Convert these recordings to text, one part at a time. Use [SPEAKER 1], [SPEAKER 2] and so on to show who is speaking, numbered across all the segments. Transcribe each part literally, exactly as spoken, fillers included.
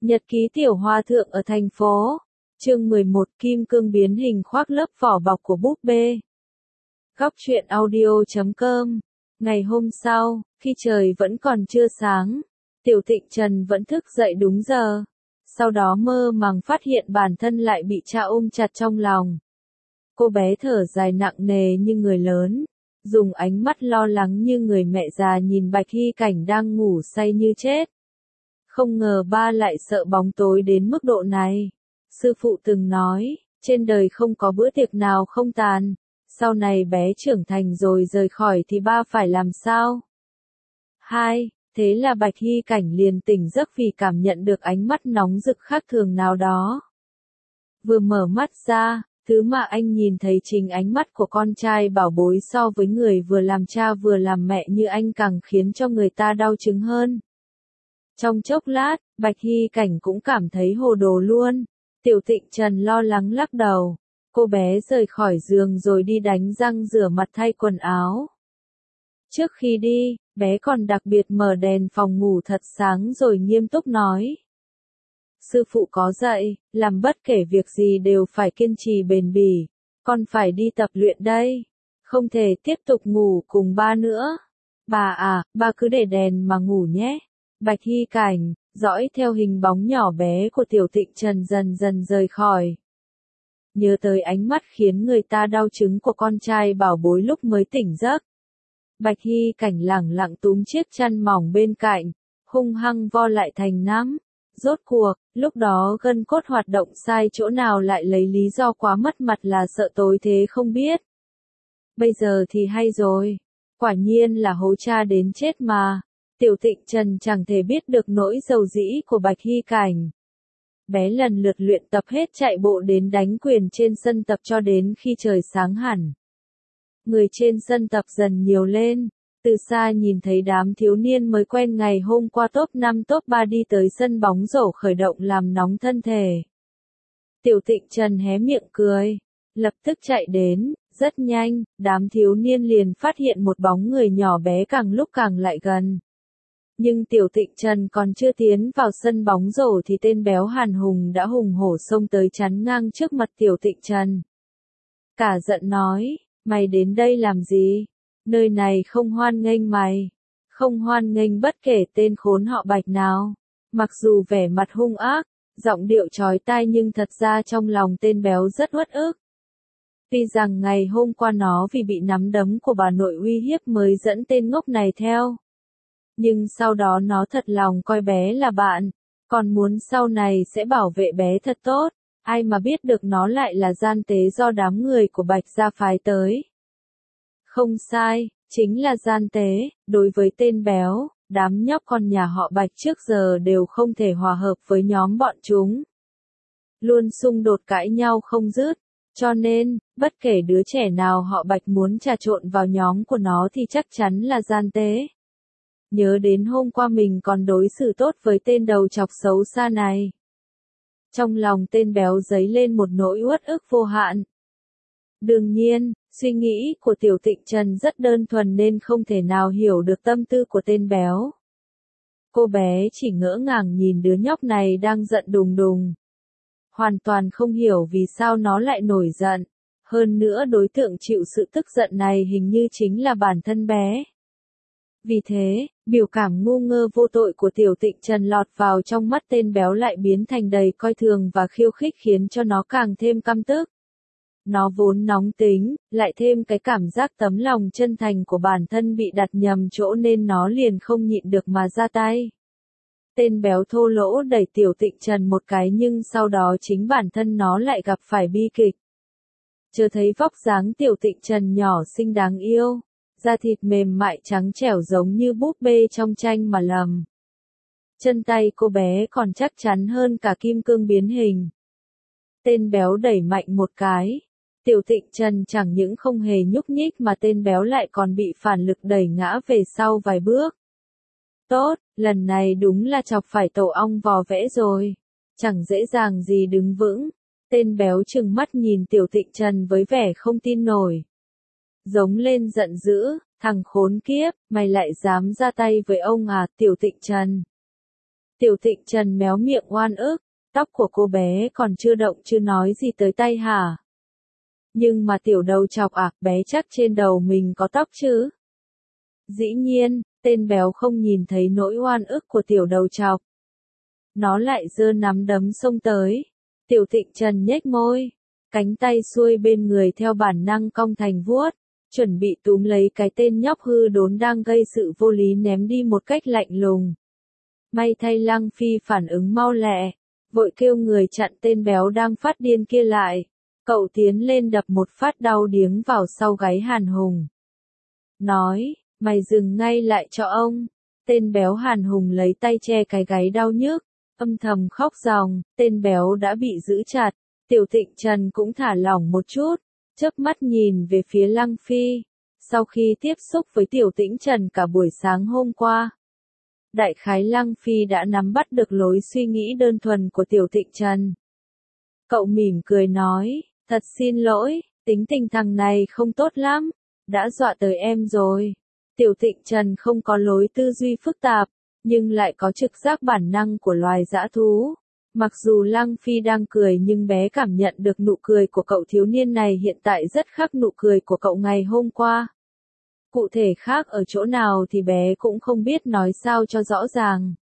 [SPEAKER 1] Nhật ký tiểu hòa thượng ở thành phố. Chương mười một Kim cương biến hình khoác lớp vỏ bọc của búp bê. Góc truyện audio chấm com. Ngày hôm sau, khi trời vẫn còn chưa sáng, Tiểu Tịnh Trần vẫn thức dậy đúng giờ. Sau đó mơ màng phát hiện bản thân lại bị cha ôm chặt trong lòng. Cô bé thở dài nặng nề như người lớn, dùng ánh mắt lo lắng như người mẹ già nhìn Bạch Hy Cảnh đang ngủ say như chết. Không ngờ ba lại sợ bóng tối đến mức độ này. Sư phụ từng nói, trên đời không có bữa tiệc nào không tàn. Sau này bé trưởng thành rồi rời khỏi thì ba phải làm sao? Hai, thế là Bạch Hy Cảnh liền tỉnh giấc vì cảm nhận được ánh mắt nóng rực khác thường nào đó. Vừa mở mắt ra, thứ mà anh nhìn thấy chính ánh mắt của con trai bảo bối so với người vừa làm cha vừa làm mẹ như anh càng khiến cho người ta đau chứng hơn. Trong chốc lát, Bạch Hy Cảnh cũng cảm thấy hồ đồ luôn. Tiểu Tịnh Trần lo lắng lắc đầu. Cô bé rời khỏi giường rồi đi đánh răng rửa mặt thay quần áo. Trước khi đi, bé còn đặc biệt mở đèn phòng ngủ thật sáng rồi nghiêm túc nói. Sư phụ có dạy, làm bất kể việc gì đều phải kiên trì bền bỉ. Con phải đi tập luyện đây. Không thể tiếp tục ngủ cùng ba nữa. Bà à, ba cứ để đèn mà ngủ nhé. Bạch Hy Cảnh, dõi theo hình bóng nhỏ bé của Tiểu Tịnh Trần dần dần rời khỏi. Nhớ tới ánh mắt khiến người ta đau chứng của con trai bảo bối lúc mới tỉnh giấc. Bạch Hy Cảnh lẳng lặng túm chiếc chăn mỏng bên cạnh, hung hăng vo lại thành nắm. Rốt cuộc, lúc đó gân cốt hoạt động sai chỗ nào lại lấy lý do quá mất mặt là sợ tối thế không biết. Bây giờ thì hay rồi, quả nhiên là hố cha đến chết mà. Tiểu Tịnh Trần chẳng thể biết được nỗi dầu dĩ của Bạch Hy Cảnh. Bé lần lượt luyện tập hết chạy bộ đến đánh quyền trên sân tập cho đến khi trời sáng hẳn. Người trên sân tập dần nhiều lên, từ xa nhìn thấy đám thiếu niên mới quen ngày hôm qua top năm top ba đi tới sân bóng rổ khởi động làm nóng thân thể. Tiểu Tịnh Trần hé miệng cười, lập tức chạy đến, rất nhanh, đám thiếu niên liền phát hiện một bóng người nhỏ bé càng lúc càng lại gần. Nhưng Tiểu Tịnh Trần còn chưa tiến vào sân bóng rổ thì tên béo Hàn Hùng đã hùng hổ xông tới chắn ngang trước mặt Tiểu Tịnh Trần. Cả giận nói, mày đến đây làm gì? Nơi này không hoan nghênh mày. Không hoan nghênh bất kể tên khốn họ Bạch nào. Mặc dù vẻ mặt hung ác, giọng điệu chói tai nhưng thật ra trong lòng tên béo rất uất ức. Tuy rằng ngày hôm qua nó vì bị nắm đấm của bà nội uy hiếp mới dẫn tên ngốc này theo. Nhưng sau đó nó thật lòng coi bé là bạn, còn muốn sau này sẽ bảo vệ bé thật tốt, ai mà biết được nó lại là gian tế do đám người của Bạch gia phái tới. Không sai, chính là gian tế, đối với tên béo, đám nhóc con nhà họ Bạch trước giờ đều không thể hòa hợp với nhóm bọn chúng. Luôn xung đột cãi nhau không dứt, cho nên, bất kể đứa trẻ nào họ Bạch muốn trà trộn vào nhóm của nó thì chắc chắn là gian tế. Nhớ đến hôm qua mình còn đối xử tốt với tên đầu chọc xấu xa này. Trong lòng tên béo dấy lên một nỗi uất ức vô hạn. Đương nhiên, suy nghĩ của Tiểu Tịnh Trần rất đơn thuần nên không thể nào hiểu được tâm tư của tên béo. Cô bé chỉ ngỡ ngàng nhìn đứa nhóc này đang giận đùng đùng. Hoàn toàn không hiểu vì sao nó lại nổi giận. Hơn nữa đối tượng chịu sự tức giận này hình như chính là bản thân bé. Vì thế, biểu cảm ngu ngơ vô tội của Tiểu Tịnh Trần lọt vào trong mắt tên béo lại biến thành đầy coi thường và khiêu khích khiến cho nó càng thêm căm tức. Nó vốn nóng tính, lại thêm cái cảm giác tấm lòng chân thành của bản thân bị đặt nhầm chỗ nên nó liền không nhịn được mà ra tay. Tên béo thô lỗ đẩy Tiểu Tịnh Trần một cái nhưng sau đó chính bản thân nó lại gặp phải bi kịch. Chờ thấy vóc dáng Tiểu Tịnh Trần nhỏ xinh đáng yêu. Da thịt mềm mại trắng trẻo giống như búp bê trong tranh mà lầm. Chân tay cô bé còn chắc chắn hơn cả kim cương biến hình. Tên béo đẩy mạnh một cái. Tiểu Tịnh Trần chẳng những không hề nhúc nhích mà tên béo lại còn bị phản lực đẩy ngã về sau vài bước. Tốt, lần này đúng là chọc phải tổ ong vò vẽ rồi. Chẳng dễ dàng gì đứng vững. Tên béo trừng mắt nhìn Tiểu Tịnh Trần với vẻ không tin nổi. Giống lên giận dữ, thằng khốn kiếp, mày lại dám ra tay với ông à, Tiểu Tịnh Trần. Tiểu Thịnh Trần méo miệng oan ức, tóc của cô bé còn chưa động chưa nói gì tới tay hả? Nhưng mà tiểu đầu chọc à, bé chắc trên đầu mình có tóc chứ? Dĩ nhiên, tên béo không nhìn thấy nỗi oan ức của tiểu đầu chọc. Nó lại giơ nắm đấm xông tới. Tiểu Thịnh Trần nhếch môi, cánh tay xuôi bên người theo bản năng cong thành vuốt, chuẩn bị túm lấy cái tên nhóc hư đốn đang gây sự vô lý ném đi một cách lạnh lùng. May thay Lăng Phi phản ứng mau lẹ, vội kêu người chặn tên béo đang phát điên kia lại. Cậu tiến lên đập một phát đau điếng vào sau gáy Hàn Hùng. Nói, mày dừng ngay lại cho ông. Tên béo Hàn Hùng lấy tay che cái gáy đau nhức, âm thầm khóc ròng, tên béo đã bị giữ chặt. Tiểu Thịnh Trần cũng thả lỏng một chút, chớp mắt nhìn về phía Lăng Phi. Sau khi tiếp xúc với Tiểu Tĩnh Trần cả buổi sáng hôm qua, đại khái Lăng Phi đã nắm bắt được lối suy nghĩ đơn thuần của Tiểu Thịnh Trần. Cậu mỉm cười nói, thật xin lỗi, tính tình thằng này không tốt lắm, đã dọa tới em rồi. Tiểu Thịnh Trần không có lối tư duy phức tạp, nhưng lại có trực giác bản năng của loài dã thú. Mặc dù Lăng Phi đang cười nhưng bé cảm nhận được nụ cười của cậu thiếu niên này hiện tại rất khác nụ cười của cậu ngày hôm qua. Cụ thể khác ở chỗ nào thì bé cũng không biết nói sao cho rõ ràng.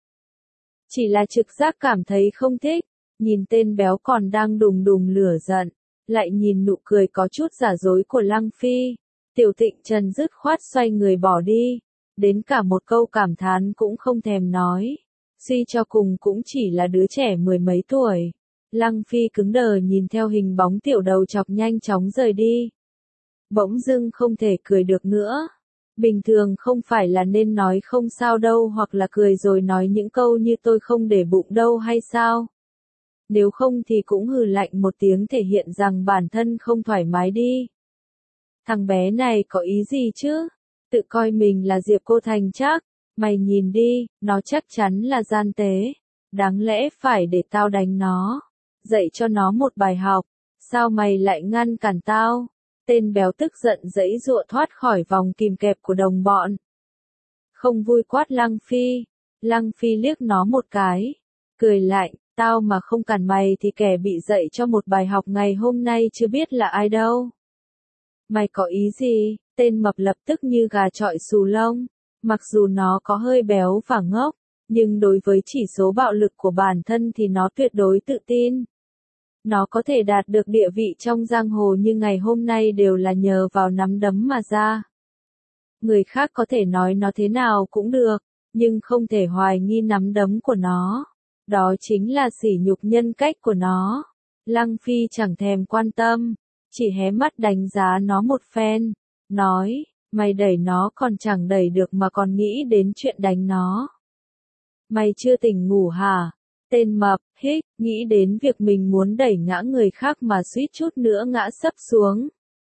[SPEAKER 1] Chỉ là trực giác cảm thấy không thích, nhìn tên béo còn đang đùng đùng lửa giận, lại nhìn nụ cười có chút giả dối của Lăng Phi. Tiểu Thịnh Trần dứt khoát xoay người bỏ đi, đến cả một câu cảm thán cũng không thèm nói. Suy cho cùng cũng chỉ là đứa trẻ mười mấy tuổi. Lăng Phi cứng đờ nhìn theo hình bóng tiểu đầu chọc nhanh chóng rời đi. Bỗng dưng không thể cười được nữa. Bình thường không phải là nên nói không sao đâu hoặc là cười rồi nói những câu như tôi không để bụng đâu hay sao? Nếu không thì cũng hừ lạnh một tiếng thể hiện rằng bản thân không thoải mái đi. Thằng bé này có ý gì chứ? Tự coi mình là Diệp Cô Thành chắc. Mày nhìn đi, nó chắc chắn là gian tế. Đáng lẽ phải để tao đánh nó. Dạy cho nó một bài học. Sao mày lại ngăn cản tao? Tên béo tức giận giãy giụa thoát khỏi vòng kìm kẹp của đồng bọn. Không vui quát Lăng Phi. Lăng Phi liếc nó một cái. Cười lạnh, tao mà không cản mày thì kẻ bị dạy cho một bài học ngày hôm nay chưa biết là ai đâu. Mày có ý gì? Tên mập lập tức như gà chọi xù lông. Mặc dù nó có hơi béo và ngốc, nhưng đối với chỉ số bạo lực của bản thân thì nó tuyệt đối tự tin. Nó có thể đạt được địa vị trong giang hồ như ngày hôm nay đều là nhờ vào nắm đấm mà ra. Người khác có thể nói nó thế nào cũng được, nhưng không thể hoài nghi nắm đấm của nó. Đó chính là sỉ nhục nhân cách của nó. Lăng Phi chẳng thèm quan tâm, chỉ hé mắt đánh giá nó một phen, nói, mày đẩy nó còn chẳng đẩy được mà còn nghĩ đến chuyện đánh nó. Mày chưa tỉnh ngủ hả? Tên mập, hích, nghĩ đến việc mình muốn đẩy ngã người khác mà suýt chút nữa ngã sấp xuống.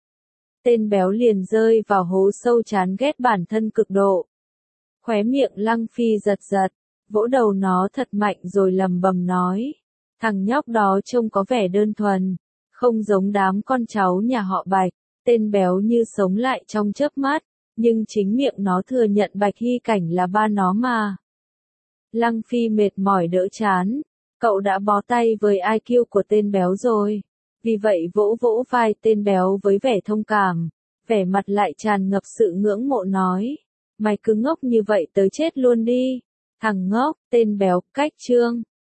[SPEAKER 1] Tên béo liền rơi vào hố sâu chán ghét bản thân cực độ. Khóe miệng Lăng Phi giật giật, vỗ đầu nó thật mạnh rồi lầm bầm nói. Thằng nhóc đó trông có vẻ đơn thuần, không giống đám con cháu nhà họ Bạch. Tên béo như sống lại trong chớp mắt, nhưng chính miệng nó thừa nhận Bạch Hy Cảnh là ba nó mà. Lăng Phi mệt mỏi đỡ chán, cậu đã bó tay với i kiu của tên béo rồi. Vì vậy vỗ vỗ vai tên béo với vẻ thông cảm, vẻ mặt lại tràn ngập sự ngưỡng mộ nói. Mày cứ ngốc như vậy tới chết luôn đi. Thằng ngốc, tên béo, cách chương.